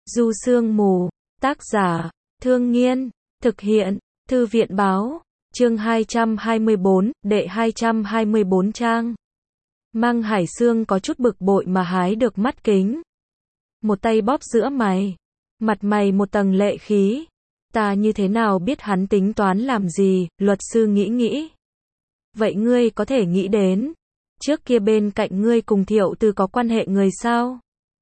Du Sương Mù, tác giả, Thương Nghiên, thực hiện, Thư viện báo, chương 224, đệ 224 trang. Măng Hải Sương có chút bực bội mà hái được mắt kính. Một tay bóp giữa mày, mặt mày một tầng lệ khí. Ta như thế nào biết hắn tính toán làm gì, luật sư nghĩ. Vậy ngươi có thể nghĩ đến, trước kia bên cạnh ngươi cùng Thiệu Từ có quan hệ người sao?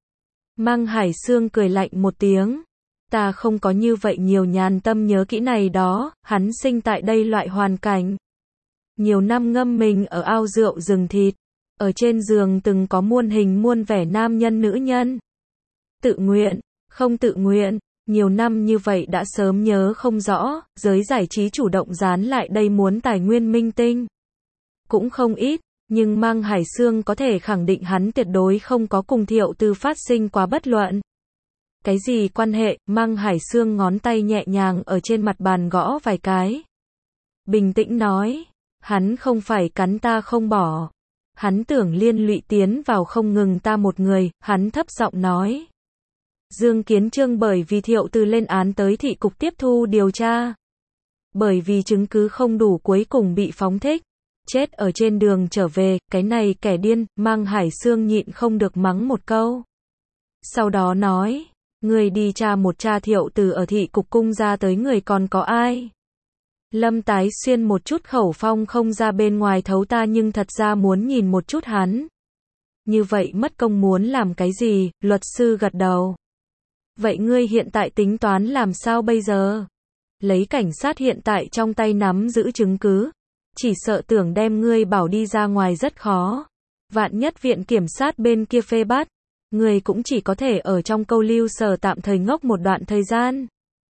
Măng Hải Sương cười lạnh một tiếng. Ta không có như vậy nhiều nhàn tâm nhớ kỹ này đó, hắn sinh tại đây loại hoàn cảnh. Nhiều năm ngâm mình ở ao rượu rừng thịt, ở trên giường từng có muôn hình muôn vẻ nam nhân nữ nhân. Tự nguyện, không tự nguyện, nhiều năm như vậy đã sớm nhớ không rõ, giới giải trí chủ động dán lại đây muốn tài nguyên minh tinh. Cũng không ít, nhưng Măng Hải Sương có thể khẳng định hắn tuyệt đối không có cùng Thiệu Từ phát sinh quá bất luận. Cái gì quan hệ? Măng Hải Sương ngón tay nhẹ nhàng ở trên mặt bàn gõ vài cái. Bình tĩnh nói, hắn không phải cắn ta không bỏ. Hắn tưởng liên lụy tiến vào không ngừng ta một người, hắn thấp giọng nói. Dương Kiến Chương bởi vì Thiệu Từ lên án tới thị cục tiếp thu điều tra. Bởi vì chứng cứ không đủ cuối cùng bị phóng thích. Chết ở trên đường trở về, cái này kẻ điên, Măng Hải Sương nhịn không được mắng một câu. Sau đó nói, người đi tra một tra Thiệu Từ ở thị cục cung ra tới người còn có ai? Lâm Tái Xuyên một chút khẩu phong không ra bên ngoài thấu ta nhưng thật ra muốn nhìn một chút hắn. Như vậy mất công muốn làm cái gì? Luật sư gật đầu. Vậy ngươi hiện tại tính toán làm sao bây giờ? Lấy cảnh sát hiện tại trong tay nắm giữ chứng cứ. Chỉ sợ tưởng đem ngươi bảo đi ra ngoài rất khó. Vạn nhất viện kiểm sát bên kia phê bắt. Ngươi cũng chỉ có thể ở trong câu lưu sở tạm thời ngốc một đoạn thời gian.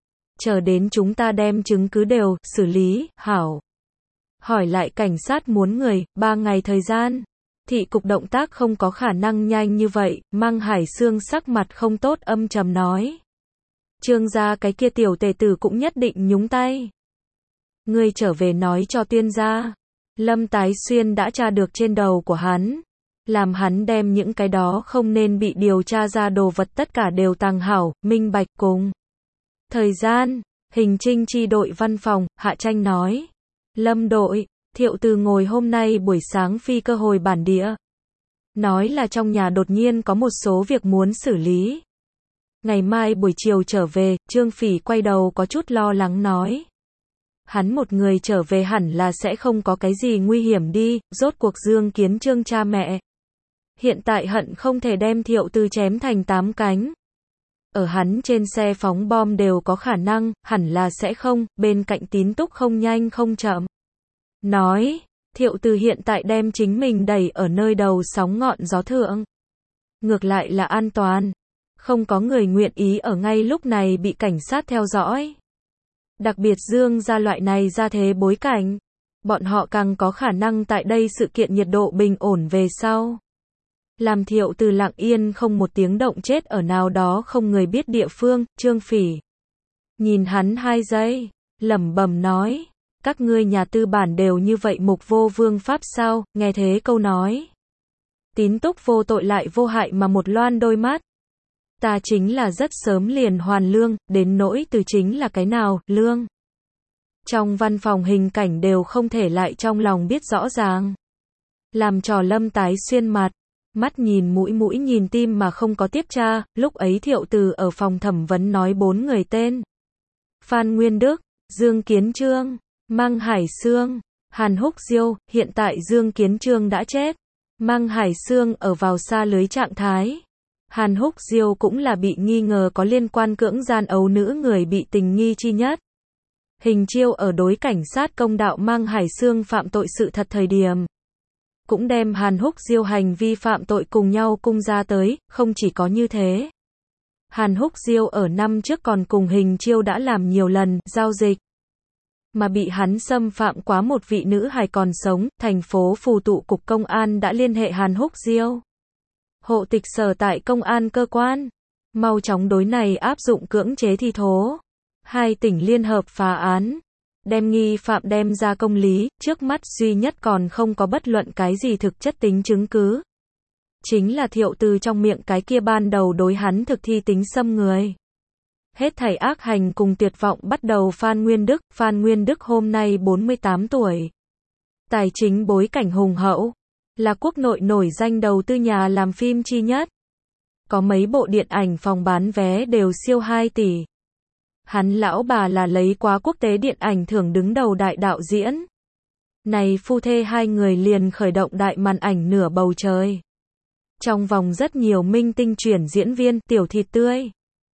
Chờ đến chúng ta đem chứng cứ đều xử lý, hảo. Hỏi lại cảnh sát muốn người, 3 ngày thời gian. Thị cục động tác không có khả năng nhanh như vậy, Măng Hải Sương sắc mặt không tốt âm trầm nói. Trương gia cái kia tiểu tề tử cũng nhất định nhúng tay. Ngươi trở về nói cho Tuyên gia. Lâm Tái Xuyên đã tra được trên đầu của hắn. Làm hắn đem những cái đó không nên bị điều tra ra đồ vật tất cả đều tàng hảo, minh bạch cùng. Thời gian, Hình Trinh chi đội văn phòng, Hạ Tranh nói. Lâm đội, Thiệu Từ ngồi hôm nay buổi sáng phi cơ hồi bản địa. Nói là trong nhà đột nhiên có một số việc muốn xử lý. Ngày mai buổi chiều trở về, Trương Phỉ quay đầu có chút lo lắng nói. Hắn một người trở về hẳn là sẽ không có cái gì nguy hiểm đi, rốt cuộc Dương Kiến Chương cha mẹ. Hiện tại hận không thể đem Thiệu Từ chém thành 8 cánh. Ở hắn trên xe phóng bom đều có khả năng, hẳn là sẽ không, bên cạnh Tín Túc không nhanh không chậm. Nói, Thiệu Từ hiện tại đem chính mình đẩy ở nơi đầu sóng ngọn gió thượng. Ngược lại là an toàn. Không có người nguyện ý ở ngay lúc này bị cảnh sát theo dõi. Đặc biệt Dương gia loại này ra thế bối cảnh. Bọn họ càng có khả năng tại đây sự kiện nhiệt độ bình ổn về sau. Làm Thiệu Từ lặng yên không một tiếng động chết ở nào đó không người biết địa phương, Trương Phỉ. Nhìn hắn 2 giây, lẩm bẩm nói. Các ngươi nhà tư bản đều như vậy mục vô vương pháp sao, nghe thế câu nói. Tín Túc vô tội lại vô hại mà một loan đôi mắt. Ta chính là rất sớm liền hoàn lương, đến nỗi từ chính là cái nào, lương. Trong văn phòng hình cảnh đều không thể lại trong lòng biết rõ ràng. Làm trò Lâm Tái Xuyên mặt, mắt nhìn mũi nhìn tim mà không có tiếp tra, lúc ấy Thiệu Từ ở phòng thẩm vấn nói 4 người tên. Phan Nguyên Đức, Dương Kiến Chương, Măng Hải Sương, Hàn Húc Diêu, hiện tại Dương Kiến Chương đã chết. Măng Hải Sương ở vào xa lưới trạng thái. Hàn Húc Diêu cũng là bị nghi ngờ có liên quan cưỡng gian ấu nữ người bị tình nghi chi nhất. Hình chiêu ở đối cảnh sát công đạo Măng Hải Sương phạm tội sự thật thời điểm. Cũng đem Hàn Húc Diêu hành vi phạm tội cùng nhau cung ra tới, không chỉ có như thế. Hàn Húc Diêu ở năm trước còn cùng Hình chiêu đã làm nhiều lần giao dịch. Mà bị hắn xâm phạm quá một vị nữ hài còn sống, thành phố Phù Tụ cục công an đã liên hệ Hàn Húc Diêu. Hộ tịch sở tại công an cơ quan. Mau chóng đối này áp dụng cưỡng chế thi thố. 2 tỉnh liên hợp phá án. Đem nghi phạm đem ra công lý, trước mắt duy nhất còn không có bất luận cái gì thực chất tính chứng cứ. Chính là Thiệu Từ trong miệng cái kia ban đầu đối hắn thực thi tính xâm người. Hết thảy ác hành cùng tuyệt vọng bắt đầu. Phan Nguyên Đức hôm nay 48 tuổi. Tài chính bối cảnh hùng hậu, là quốc nội nổi danh đầu tư nhà làm phim chi nhất. Có mấy bộ điện ảnh phòng bán vé đều siêu 2 tỷ. Hắn lão bà là lấy quá quốc tế điện ảnh thưởng đứng đầu đại đạo diễn. Này phu thê hai người liền khởi động đại màn ảnh nửa bầu trời. Trong vòng rất nhiều minh tinh chuyển diễn viên, tiểu thịt tươi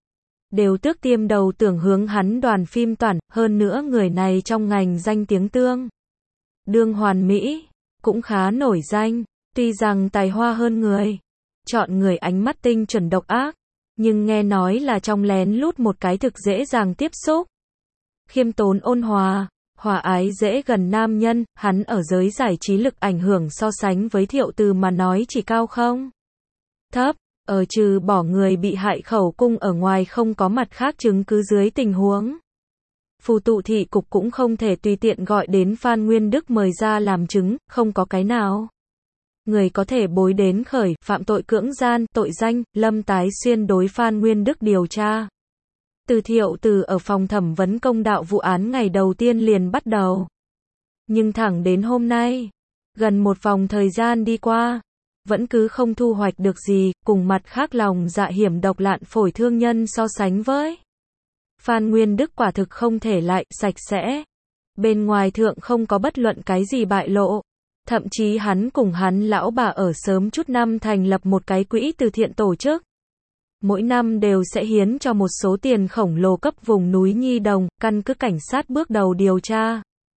đều tước tiêm đầu tưởng hướng hắn đoàn phim toàn, hơn nữa người này trong ngành danh tiếng tương đương hoàn mỹ, cũng khá nổi danh, tuy rằng tài hoa hơn người, chọn người ánh mắt tinh chuẩn độc ác, nhưng nghe nói là trong lén lút một cái thực dễ dàng tiếp xúc. Khiêm tốn ôn hòa, hòa ái dễ gần nam nhân, hắn ở giới giải trí lực ảnh hưởng so sánh với Thiệu Từ mà nói chỉ cao không thấp, ở trừ bỏ người bị hại khẩu cung ở ngoài không có mặt khác chứng cứ dưới tình huống. Phù tụ thị cục cũng không thể tùy tiện gọi đến Phan Nguyên Đức mời ra làm chứng, không có cái nào người có thể bối đến khởi phạm tội cưỡng gian, tội danh. Lâm Tái Xuyên đối Phan Nguyên Đức điều tra. Từ Thiệu Từ ở phòng thẩm vấn công đạo vụ án ngày đầu tiên liền bắt đầu. Nhưng thẳng đến hôm nay, gần một vòng thời gian đi qua, vẫn cứ không thu hoạch được gì, cùng mặt khác lòng dạ hiểm độc lạn phổi thương nhân so sánh với. Phan Nguyên Đức quả thực không thể lại, sạch sẽ. Bên ngoài thượng không có bất luận cái gì bại lộ. Thậm chí hắn cùng hắn lão bà ở sớm chút năm thành lập một cái quỹ từ thiện tổ chức. Mỗi năm đều sẽ hiến cho một số tiền khổng lồ cấp vùng núi Nhi Đồng, căn cứ cảnh sát bước đầu điều tra.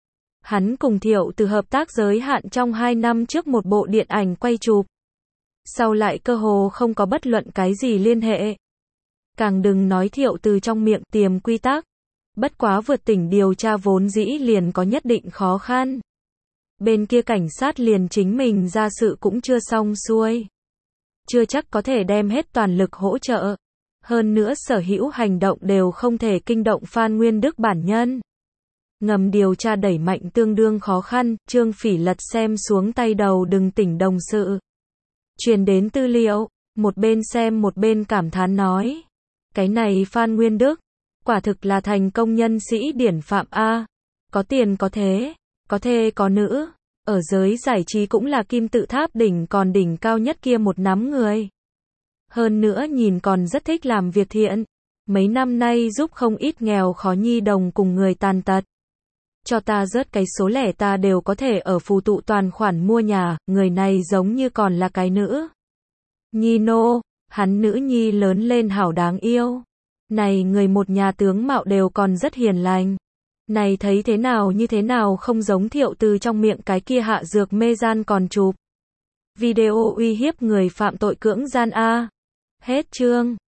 Hắn cùng Thiệu Từ hợp tác giới hạn trong 2 năm trước một bộ điện ảnh quay chụp. Sau lại cơ hồ không có bất luận cái gì liên hệ. Càng đừng nói Thiệu Từ trong miệng tiềm quy tắc. Bất quá vượt tỉnh điều tra vốn dĩ liền có nhất định khó khăn. Bên kia cảnh sát liền chính mình ra sự cũng chưa xong xuôi. Chưa chắc có thể đem hết toàn lực hỗ trợ. Hơn nữa sở hữu hành động đều không thể kinh động Phan Nguyên Đức bản nhân. Ngầm điều tra đẩy mạnh tương đương khó khăn, Trương Phỉ Lật xem xuống tay đầu đừng tỉnh đồng sự. Truyền đến tư liệu, một bên xem một bên cảm thán nói. Cái này Phan Nguyên Đức, quả thực là thành công nhân sĩ điển phạm A. Có tiền có thế, có thê có nữ. Ở giới giải trí cũng là kim tự tháp đỉnh còn đỉnh cao nhất kia một nắm người. Hơn nữa nhìn còn rất thích làm việc thiện. Mấy năm nay giúp không ít nghèo khó nhi đồng cùng người tàn tật. Cho ta rớt cái số lẻ ta đều có thể ở phù tụ toàn khoản mua nhà, người này giống như còn là cái nữ nhi nô, hắn nữ nhi lớn lên hảo đáng yêu. Này người một nhà tướng mạo đều còn rất hiền lành. Này thấy thế nào như thế nào không giống Thiệu Từ trong miệng cái kia hạ dược mê gian còn chụp video uy hiếp người phạm tội cưỡng gian A. Hết chương.